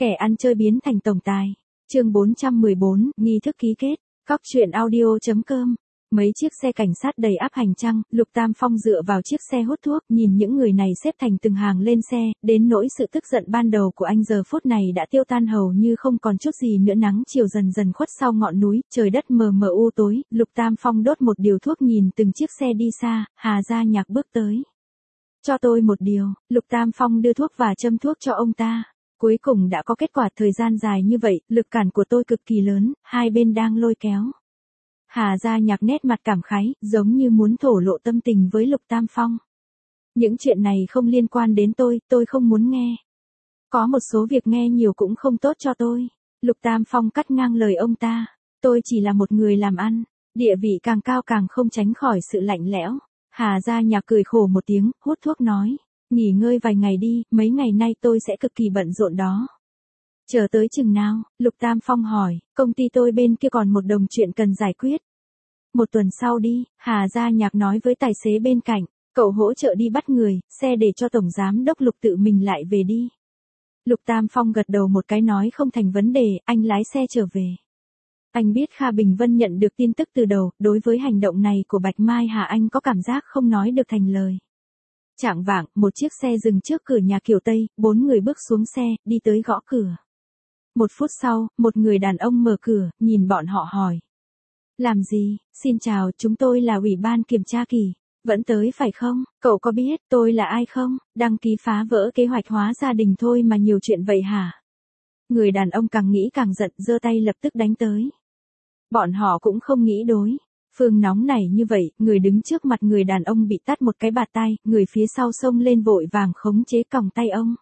Kẻ ăn chơi biến thành tổng tài. Chương 414, nghi thức ký kết. Cóc truyện audio.com. Mấy chiếc xe cảnh sát đầy ắp hành trang, Lục Tam Phong dựa vào chiếc xe hút thuốc, nhìn những người này xếp thành từng hàng lên xe, đến nỗi sự tức giận ban đầu của anh giờ phút này đã tiêu tan hầu như không còn chút gì nữa. Nắng chiều dần dần khuất sau ngọn núi, trời đất mờ mờ u tối, Lục Tam Phong đốt một điếu thuốc nhìn từng chiếc xe đi xa, Hà Gia Nhạc bước tới. Cho tôi một điều, Lục Tam Phong đưa thuốc và châm thuốc cho ông ta. Cuối cùng đã có kết quả. Thời gian dài như vậy, lực cản của tôi cực kỳ lớn, hai bên đang lôi kéo. Hà Gia Nhạc nét mặt cảm khái, giống như muốn thổ lộ tâm tình với Lục Tam Phong. Những chuyện này không liên quan đến tôi không muốn nghe. Có một số việc nghe nhiều cũng không tốt cho tôi. Lục Tam Phong cắt ngang lời ông ta. Tôi chỉ là một người làm ăn, địa vị càng cao càng không tránh khỏi sự lạnh lẽo. Hà Gia Nhạc cười khổ một tiếng, hút thuốc nói. Nghỉ ngơi vài ngày đi, mấy ngày nay tôi sẽ cực kỳ bận rộn đó. Chờ tới chừng nào? Lục Tam Phong hỏi, công ty tôi bên kia còn một đồng chuyện cần giải quyết. Một tuần sau đi, Hà Gia Nhạc nói với tài xế bên cạnh, cậu hỗ trợ đi bắt người, xe để cho Tổng Giám Đốc Lục tự mình lại về đi. Lục Tam Phong gật đầu một cái nói không thành vấn đề, anh lái xe trở về. Anh biết Kha Bình Vân nhận được tin tức từ đầu, đối với hành động này của Bạch Mai Hà anh có cảm giác không nói được thành lời. Chạng vạng, một chiếc xe dừng trước cửa nhà Kiều Tây, 4 người bước xuống xe, đi tới gõ cửa. 1 phút sau, một người đàn ông mở cửa, nhìn bọn họ hỏi. Làm gì? Xin chào, chúng tôi là Ủy ban Kiểm tra Kỳ. Vẫn tới phải không? Cậu có biết tôi là ai không? Đăng ký phá vỡ kế hoạch hóa gia đình thôi mà nhiều chuyện vậy hả? Người đàn ông càng nghĩ càng giận, giơ tay lập tức đánh tới. Bọn họ cũng không nghĩ đối phương nóng nảy như vậy, người đứng trước mặt người đàn ông bị tát một cái bạt tai, người phía sau xông lên vội vàng khống chế còng tay ông.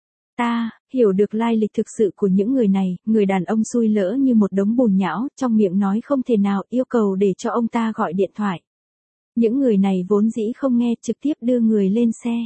Ta, hiểu được lai lịch thực sự của những người này, người đàn ông xui lỡ như một đống bùn nhão, trong miệng nói không thể nào, yêu cầu để cho ông ta gọi điện thoại. Những người này vốn dĩ không nghe, trực tiếp đưa người lên xe.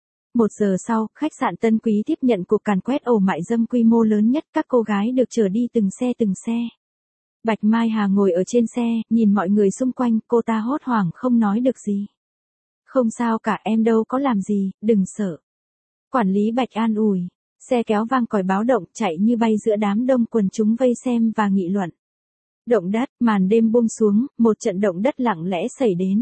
1 giờ sau, khách sạn Tân Quý tiếp nhận cuộc càn quét ổ mại dâm quy mô lớn nhất, các cô gái được chở đi từng xe. Bạch Mai Hà ngồi ở trên xe, nhìn mọi người xung quanh, cô ta hốt hoảng không nói được gì. Không sao cả, em đâu có làm gì, đừng sợ. Quản lý Bạch an ủi. Xe kéo vang còi báo động, chạy như bay giữa đám đông quần chúng vây xem và nghị luận. Động đất, màn đêm buông xuống, một trận động đất lặng lẽ xảy đến.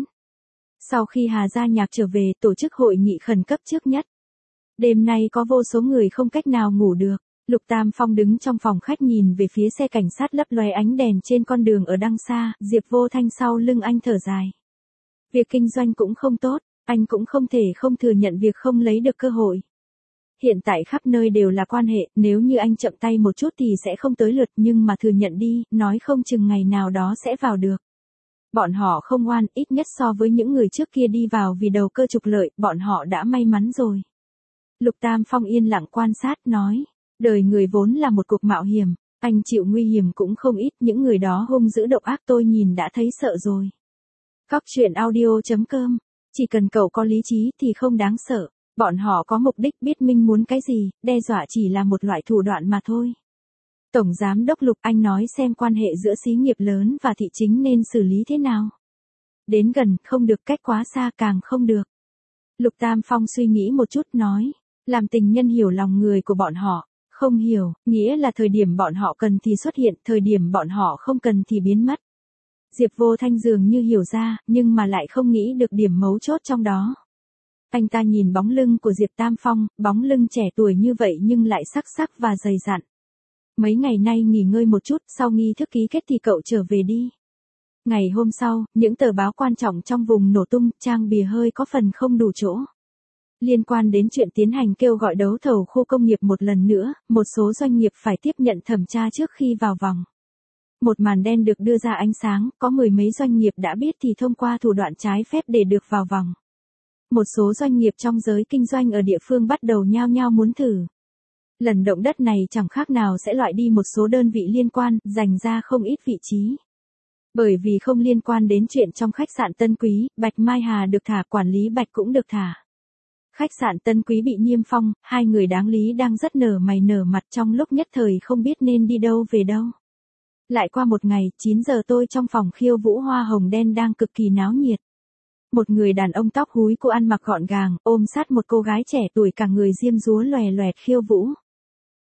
Sau khi Hà Gia Nhạc trở về, tổ chức hội nghị khẩn cấp trước nhất. Đêm nay có vô số người không cách nào ngủ được. Lục Tam Phong đứng trong phòng khách nhìn về phía xe cảnh sát lấp loé ánh đèn trên con đường ở đằng xa, Diệp Vô Thanh sau lưng anh thở dài. Việc kinh doanh cũng không tốt, anh cũng không thể không thừa nhận việc không lấy được cơ hội. Hiện tại khắp nơi đều là quan hệ, nếu như anh chậm tay một chút thì sẽ không tới lượt, nhưng mà thừa nhận đi, nói không chừng ngày nào đó sẽ vào được. Bọn họ không oan, ít nhất so với những người trước kia đi vào vì đầu cơ trục lợi, bọn họ đã may mắn rồi. Lục Tam Phong yên lặng quan sát, nói, đời người vốn là một cuộc mạo hiểm, anh chịu nguy hiểm cũng không ít, những người đó hung dữ độc ác tôi nhìn đã thấy sợ rồi. Cóc truyện audio.com, chỉ cần cậu có lý trí thì không đáng sợ. Bọn họ có mục đích, biết minh muốn cái gì, đe dọa chỉ là một loại thủ đoạn mà thôi. Tổng Giám Đốc Lục, anh nói xem quan hệ giữa xí nghiệp lớn và thị chính nên xử lý thế nào? Đến gần, không được, cách quá xa càng không được. Lục Tam Phong suy nghĩ một chút nói, làm tình nhân hiểu lòng người của bọn họ, không hiểu, nghĩa là thời điểm bọn họ cần thì xuất hiện, thời điểm bọn họ không cần thì biến mất. Diệp Vô Thanh dường như hiểu ra, nhưng mà lại không nghĩ được điểm mấu chốt trong đó. Anh ta nhìn bóng lưng của Diệp Tam Phong, bóng lưng trẻ tuổi như vậy nhưng lại sắc sắc và dày dặn. Mấy ngày nay nghỉ ngơi một chút, sau nghi thức ký kết thì cậu trở về đi. Ngày hôm sau, những tờ báo quan trọng trong vùng nổ tung, trang bìa hơi có phần không đủ chỗ. Liên quan đến chuyện tiến hành kêu gọi đấu thầu khu công nghiệp một lần nữa, một số doanh nghiệp phải tiếp nhận thẩm tra trước khi vào vòng. Một màn đen được đưa ra ánh sáng, có 10 mấy doanh nghiệp đã biết thì thông qua thủ đoạn trái phép để được vào vòng. Một số doanh nghiệp trong giới kinh doanh ở địa phương bắt đầu nhao nhao muốn thử. Lần động đất này chẳng khác nào sẽ loại đi một số đơn vị liên quan, dành ra không ít vị trí. Bởi vì không liên quan đến chuyện trong khách sạn Tân Quý, Bạch Mai Hà được thả, quản lý Bạch cũng được thả. Khách sạn Tân Quý bị niêm phong, hai người đáng lý đang rất nở mày nở mặt trong lúc nhất thời không biết nên đi đâu về đâu. Lại qua một ngày, 9 giờ tôi trong phòng khiêu vũ hoa hồng đen đang cực kỳ náo nhiệt. Một người đàn ông tóc húi cô ăn mặc gọn gàng, ôm sát một cô gái trẻ tuổi cả người diêm dúa lòe loẹt khiêu vũ.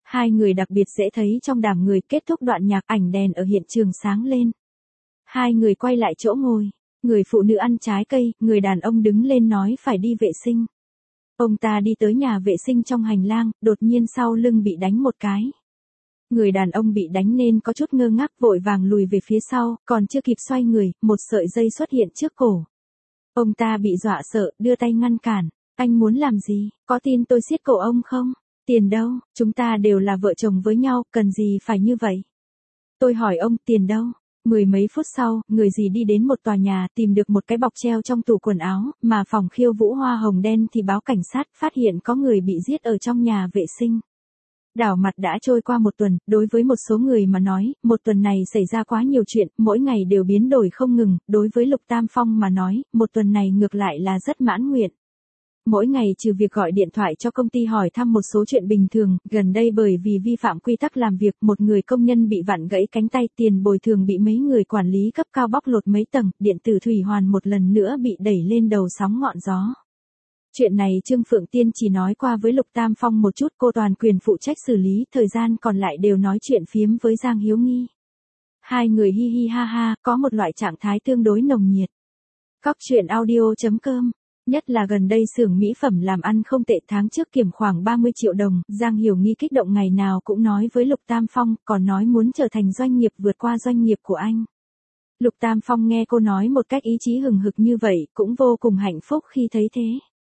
Hai người đặc biệt dễ thấy trong đám người. Kết thúc đoạn nhạc, ảnh đèn ở hiện trường sáng lên. Hai người quay lại chỗ ngồi. Người phụ nữ ăn trái cây, người đàn ông đứng lên nói phải đi vệ sinh. Ông ta đi tới nhà vệ sinh trong hành lang, đột nhiên sau lưng bị đánh một cái. Người đàn ông bị đánh nên có chút ngơ ngác, vội vàng lùi về phía sau, còn chưa kịp xoay người, một sợi dây xuất hiện trước cổ. Ông ta bị dọa sợ, đưa tay ngăn cản. Anh muốn làm gì? Có tin tôi siết cổ ông không? Tiền đâu? Chúng ta đều là vợ chồng với nhau, cần gì phải như vậy? Tôi hỏi ông, tiền đâu? Mười mấy phút sau, người gì đi đến một tòa nhà, tìm được một cái bọc treo trong tủ quần áo, mà phòng khiêu vũ hoa hồng đen thì báo cảnh sát, phát hiện có người bị giết ở trong nhà vệ sinh. Đảo mặt đã trôi qua một tuần, đối với một số người mà nói, một tuần này xảy ra quá nhiều chuyện, mỗi ngày đều biến đổi không ngừng, đối với Lục Tam Phong mà nói, một tuần này ngược lại là rất mãn nguyện. Mỗi ngày trừ việc gọi điện thoại cho công ty hỏi thăm một số chuyện bình thường, gần đây bởi vì vi phạm quy tắc làm việc, một người công nhân bị vặn gãy cánh tay, tiền bồi thường bị mấy người quản lý cấp cao bóc lột mấy tầng, điện tử thủy hoàn một lần nữa bị đẩy lên đầu sóng ngọn gió. Chuyện này Trương Phượng Tiên chỉ nói qua với Lục Tam Phong một chút, cô toàn quyền phụ trách xử lý, thời gian còn lại đều nói chuyện phiếm với Giang Hiếu Nghi. Hai người hi hi ha ha, có một loại trạng thái tương đối nồng nhiệt. Cóc truyện audio.com. Nhất là gần đây xưởng mỹ phẩm làm ăn không tệ, tháng trước kiểm khoảng 30 triệu đồng, Giang Hiểu Nghi kích động ngày nào cũng nói với Lục Tam Phong, còn nói muốn trở thành doanh nghiệp vượt qua doanh nghiệp của anh. Lục Tam Phong nghe cô nói một cách ý chí hừng hực như vậy, cũng vô cùng hạnh phúc khi thấy thế.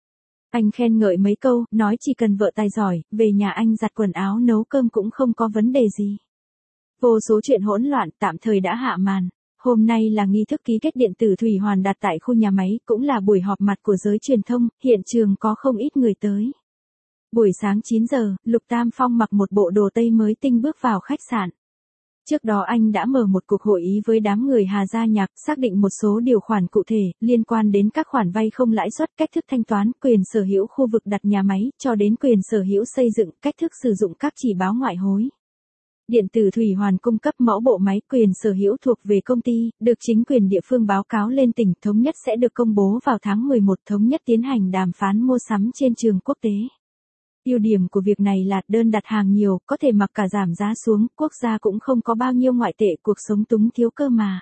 Anh khen ngợi mấy câu, nói chỉ cần vợ tài giỏi, về nhà anh giặt quần áo nấu cơm cũng không có vấn đề gì. Vô số chuyện hỗn loạn tạm thời đã hạ màn. Hôm nay là nghi thức ký kết điện tử thủy hoàn đặt tại khu nhà máy, cũng là buổi họp mặt của giới truyền thông, hiện trường có không ít người tới. Buổi sáng 9 giờ, Lục Tam Phong mặc một bộ đồ tây mới tinh bước vào khách sạn. Trước đó anh đã mở một cuộc hội ý với đám người Hà Gia Nhạc, xác định một số điều khoản cụ thể, liên quan đến các khoản vay không lãi suất, cách thức thanh toán, quyền sở hữu khu vực đặt nhà máy, cho đến quyền sở hữu xây dựng, cách thức sử dụng các chỉ báo ngoại hối. Điện tử thủy hoàn cung cấp mẫu bộ máy, quyền sở hữu thuộc về công ty, được chính quyền địa phương báo cáo lên tỉnh, thống nhất sẽ được công bố vào tháng 11, thống nhất tiến hành đàm phán mua sắm trên trường quốc tế. Ưu điểm của việc này là đơn đặt hàng nhiều, có thể mặc cả giảm giá xuống, quốc gia cũng không có bao nhiêu ngoại tệ, cuộc sống túng thiếu cơ mà.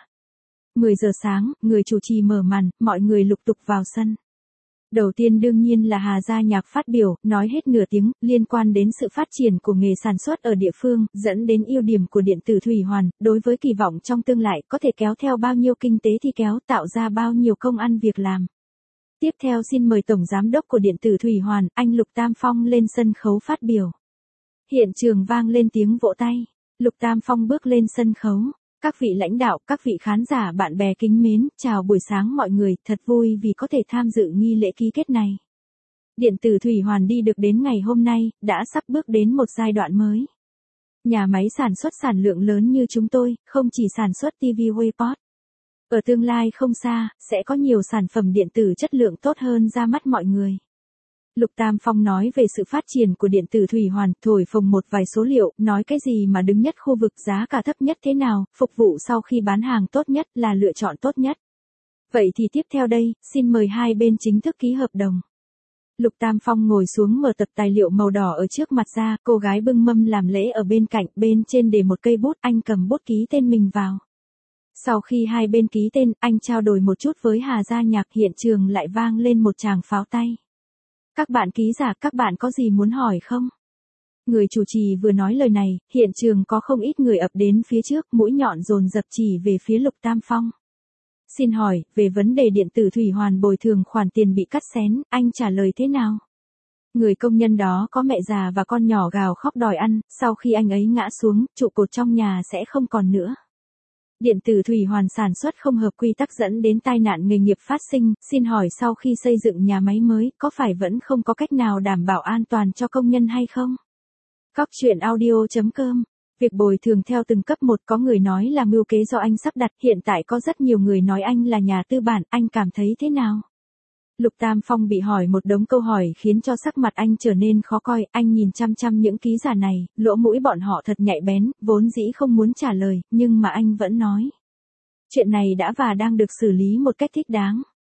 10 giờ sáng, người chủ trì mở màn, mọi người lục tục vào sân. Đầu tiên đương nhiên là Hà Gia Nhạc phát biểu, nói hết nửa tiếng, liên quan đến sự phát triển của nghề sản xuất ở địa phương, dẫn đến ưu điểm của điện tử thủy hoàn, đối với kỳ vọng trong tương lai có thể kéo theo bao nhiêu kinh tế thì kéo, tạo ra bao nhiêu công ăn việc làm. Tiếp theo xin mời Tổng Giám đốc của điện tử thủy hoàn, anh Lục Tam Phong lên sân khấu phát biểu. Hiện trường vang lên tiếng vỗ tay. Lục Tam Phong bước lên sân khấu. Các vị lãnh đạo, các vị khán giả bạn bè kính mến, chào buổi sáng mọi người, thật vui vì có thể tham dự nghi lễ ký kết này. Điện tử thủy hoàn đi được đến ngày hôm nay, đã sắp bước đến một giai đoạn mới. Nhà máy sản xuất sản lượng lớn như chúng tôi, không chỉ sản xuất TV Waypod. Ở tương lai không xa, sẽ có nhiều sản phẩm điện tử chất lượng tốt hơn ra mắt mọi người. Lục Tam Phong nói về sự phát triển của điện tử thủy hoàn, thổi phồng một vài số liệu, nói cái gì mà đứng nhất khu vực, giá cả thấp nhất thế nào, phục vụ sau khi bán hàng tốt nhất là lựa chọn tốt nhất. Vậy thì tiếp theo đây, xin mời hai bên chính thức ký hợp đồng. Lục Tam Phong ngồi xuống mở tập tài liệu màu đỏ ở trước mặt ra, cô gái bưng mâm làm lễ ở bên cạnh, bên trên để một cây bút, anh cầm bút ký tên mình vào. Sau khi hai bên ký tên, anh trao đổi một chút với Hà Gia Nhạc, hiện trường lại vang lên một tràng pháo tay. Các bạn ký giả, các bạn có gì muốn hỏi không? Người chủ trì vừa nói lời này, hiện trường có không ít người ập đến phía trước, mũi nhọn dồn dập chỉ về phía Lục Tam Phong. Xin hỏi, về vấn đề điện tử thủy hoàn bồi thường khoản tiền bị cắt xén, anh trả lời thế nào? Người công nhân đó có mẹ già và con nhỏ gào khóc đòi ăn, sau khi anh ấy ngã xuống, trụ cột trong nhà sẽ không còn nữa. Điện tử thủy hoàn sản xuất không hợp quy tắc dẫn đến tai nạn nghề nghiệp phát sinh, xin hỏi sau khi xây dựng nhà máy mới, có phải vẫn không có cách nào đảm bảo an toàn cho công nhân hay không? Cóc truyện audio.com. Việc bồi thường theo từng cấp một, có người nói là mưu kế do anh sắp đặt, hiện tại có rất nhiều người nói anh là nhà tư bản, anh cảm thấy thế nào? Lục Tam Phong bị hỏi một đống câu hỏi khiến cho sắc mặt anh trở nên khó coi, anh nhìn chăm chăm những ký giả này, lỗ mũi bọn họ thật nhạy bén, vốn dĩ không muốn trả lời, nhưng mà anh vẫn nói. Chuyện này đã và đang được xử lý một cách thích đáng.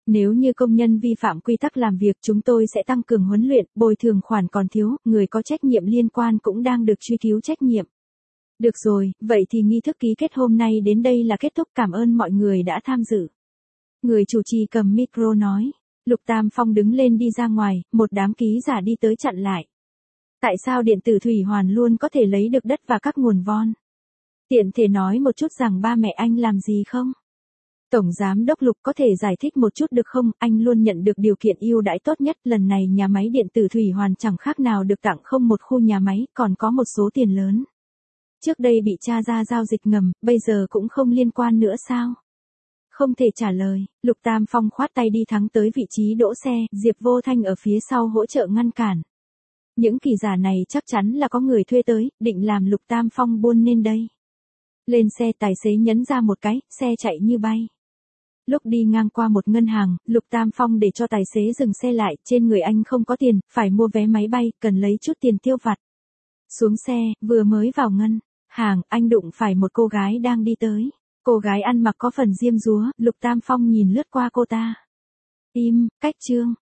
Nếu như công nhân vi phạm quy tắc làm việc chúng tôi sẽ tăng cường huấn luyện, bồi thường khoản còn thiếu, người có trách nhiệm liên quan cũng đang được truy cứu trách nhiệm. Được rồi, vậy thì nghi thức ký kết hôm nay đến đây là kết thúc, cảm ơn mọi người đã tham dự. Người chủ trì cầm micro nói. Lục Tam Phong đứng lên đi ra ngoài, một đám ký giả đi tới chặn lại. Tại sao điện tử thủy hoàn luôn có thể lấy được đất và các nguồn von? Tiện thể nói một chút rằng ba mẹ anh làm gì không? Tổng giám đốc Lục có thể giải thích một chút được không? Anh luôn nhận được điều kiện ưu đãi tốt nhất, lần này nhà máy điện tử thủy hoàn chẳng khác nào được tặng không một khu nhà máy, còn có một số tiền lớn. Trước đây bị tra ra giao dịch ngầm, bây giờ cũng không liên quan nữa sao? Không thể trả lời, Lục Tam Phong khoát tay đi thẳng tới vị trí đỗ xe, Diệp Vô Thanh ở phía sau hỗ trợ ngăn cản. Những kỳ giả này chắc chắn là có người thuê tới, định làm Lục Tam Phong buôn nên đây. Lên xe, tài xế nhấn ra một cái, xe chạy như bay. Lúc đi ngang qua một ngân hàng, Lục Tam Phong để cho tài xế dừng xe lại, trên người anh không có tiền, phải mua vé máy bay, cần lấy chút tiền tiêu vặt. Xuống xe, vừa mới vào ngân hàng, anh đụng phải một cô gái đang đi tới. Cô gái ăn mặc có phần diêm dúa, Lục Tam Phong nhìn lướt qua cô ta. Im, cách Trương.